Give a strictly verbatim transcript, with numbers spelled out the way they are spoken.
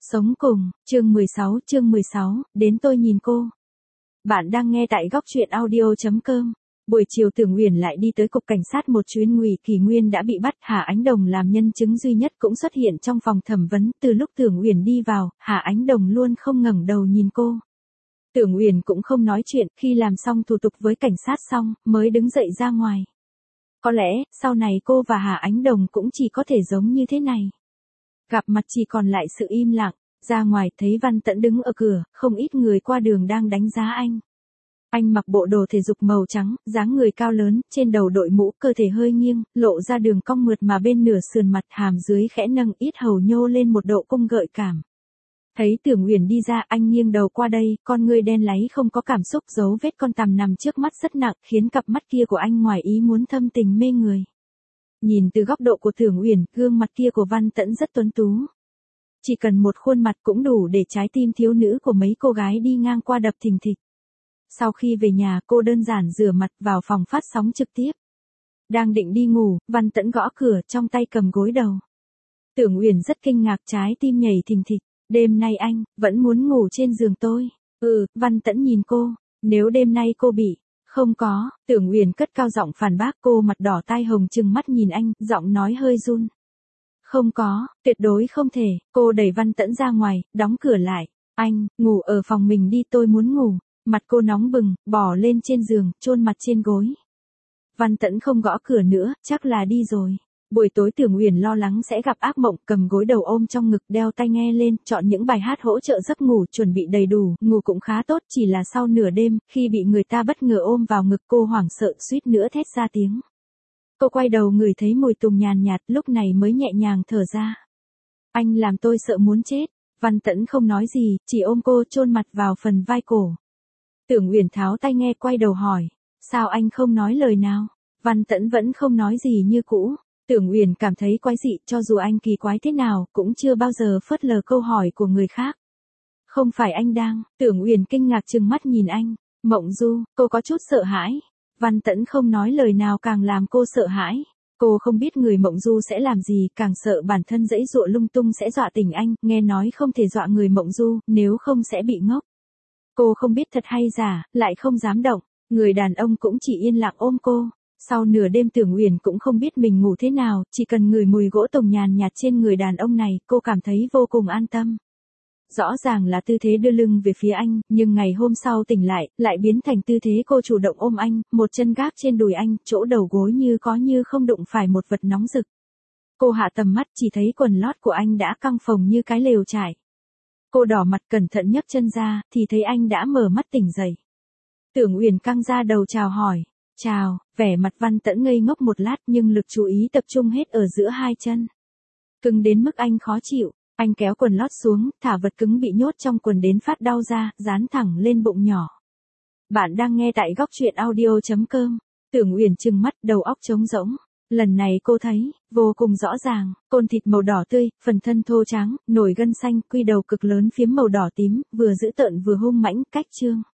Sống cùng, chương mười sáu, chương mười sáu, đến tôi nhìn cô. Bạn đang nghe tại góc truyện audio chấm com. Buổi chiều Tưởng Uyển lại đi tới cục cảnh sát một chuyến. Ngụy Kỳ Nguyên đã bị bắt, Hà Ánh Đồng làm nhân chứng duy nhất cũng xuất hiện trong phòng thẩm vấn. Từ lúc Tưởng Uyển đi vào, Hà Ánh Đồng luôn không ngẩng đầu nhìn cô. Tưởng Uyển cũng không nói chuyện, khi làm xong thủ tục với cảnh sát xong, mới đứng dậy ra ngoài. Có lẽ, sau này cô và Hà Ánh Đồng cũng chỉ có thể giống như thế này. Gặp mặt chỉ còn lại sự im lặng, ra ngoài thấy Văn Tẫn đứng ở cửa, không ít người qua đường đang đánh giá anh. Anh mặc bộ đồ thể dục màu trắng, dáng người cao lớn, trên đầu đội mũ, cơ thể hơi nghiêng, lộ ra đường cong mượt mà bên nửa sườn mặt, hàm dưới khẽ nâng, yết hầu nhô lên một độ cung gợi cảm. Thấy Tưởng Uyển đi ra, anh nghiêng đầu qua đây, con ngươi đen láy không có cảm xúc, dấu vết con tằm nằm trước mắt rất nặng, khiến cặp mắt kia của anh ngoài ý muốn thâm tình mê người. Nhìn từ góc độ của Tưởng Uyển, gương mặt kia của Văn Tẫn rất tuấn tú. Chỉ cần một khuôn mặt cũng đủ để trái tim thiếu nữ của mấy cô gái đi ngang qua đập thình thịch. Sau khi về nhà, cô đơn giản rửa mặt vào phòng phát sóng trực tiếp. Đang định đi ngủ, Văn Tẫn gõ cửa, trong tay cầm gối đầu. Tưởng Uyển rất kinh ngạc, trái tim nhảy thình thịch. Đêm nay anh vẫn muốn ngủ trên giường tôi. Ừ, Văn Tẫn nhìn cô. Nếu đêm nay cô bị... Không có, Tưởng Uyển cất cao giọng phản bác. Cô mặt đỏ tai hồng trừng mắt nhìn anh, giọng nói hơi run. Không có, tuyệt đối không thể. Cô đẩy Văn Tẫn ra ngoài, đóng cửa lại. Anh, ngủ ở phòng mình đi, tôi muốn ngủ. Mặt cô nóng bừng, bò lên trên giường, chôn mặt trên gối. Văn Tẫn không gõ cửa nữa, chắc là đi rồi. Buổi tối Tưởng Uyển lo lắng sẽ gặp ác mộng, cầm gối đầu ôm trong ngực, đeo tai nghe lên, chọn những bài hát hỗ trợ giấc ngủ, chuẩn bị đầy đủ, ngủ cũng khá tốt, chỉ là sau nửa đêm, khi bị người ta bất ngờ ôm vào ngực, cô hoảng sợ suýt nữa thét ra tiếng. Cô quay đầu ngửi thấy mùi tùng nhàn nhạt, lúc này mới nhẹ nhàng thở ra. Anh làm tôi sợ muốn chết. Văn Tẫn không nói gì, chỉ ôm cô, chôn mặt vào phần vai cổ. Tưởng Uyển tháo tai nghe, quay đầu hỏi, sao anh không nói lời nào? Văn Tẫn vẫn không nói gì như cũ. Tưởng Uyển cảm thấy quái dị, cho dù anh kỳ quái thế nào, cũng chưa bao giờ phớt lờ câu hỏi của người khác. Không phải anh đang... Tưởng Uyển kinh ngạc trừng mắt nhìn anh. Mộng Du, cô có chút sợ hãi. Văn Tẫn không nói lời nào càng làm cô sợ hãi. Cô không biết người Mộng Du sẽ làm gì, càng sợ bản thân dãy dụa lung tung sẽ dọa tỉnh anh, nghe nói không thể dọa người Mộng Du, nếu không sẽ bị ngốc. Cô không biết thật hay giả, lại không dám động. Người đàn ông cũng chỉ yên lặng ôm cô. Sau nửa đêm Tưởng Uyển cũng không biết mình ngủ thế nào, chỉ cần ngửi mùi gỗ tùng nhàn nhạt trên người đàn ông này, cô cảm thấy vô cùng an tâm. Rõ ràng là tư thế đưa lưng về phía anh, nhưng ngày hôm sau tỉnh lại, lại biến thành tư thế cô chủ động ôm anh, một chân gác trên đùi anh, chỗ đầu gối như có như không đụng phải một vật nóng rực. Cô hạ tầm mắt, chỉ thấy quần lót của anh đã căng phồng như cái lều trải. Cô đỏ mặt cẩn thận nhấc chân ra, thì thấy anh đã mở mắt tỉnh dậy. Tưởng Uyển căng ra đầu chào hỏi. Chào, vẻ mặt Văn Tẫn ngây ngốc một lát, nhưng lực chú ý tập trung hết ở giữa hai chân. Cứng đến mức anh khó chịu, anh kéo quần lót xuống, thả vật cứng bị nhốt trong quần đến phát đau ra, dán thẳng lên bụng nhỏ. Bạn đang nghe tại góc truyện audio chấm com. Tưởng Uyển trừng mắt, đầu óc trống rỗng. Lần này cô thấy, vô cùng rõ ràng, côn thịt màu đỏ tươi, phần thân thô trắng, nổi gân xanh, quy đầu cực lớn phiếm màu đỏ tím, vừa dữ tợn vừa hung mãnh, cách trương.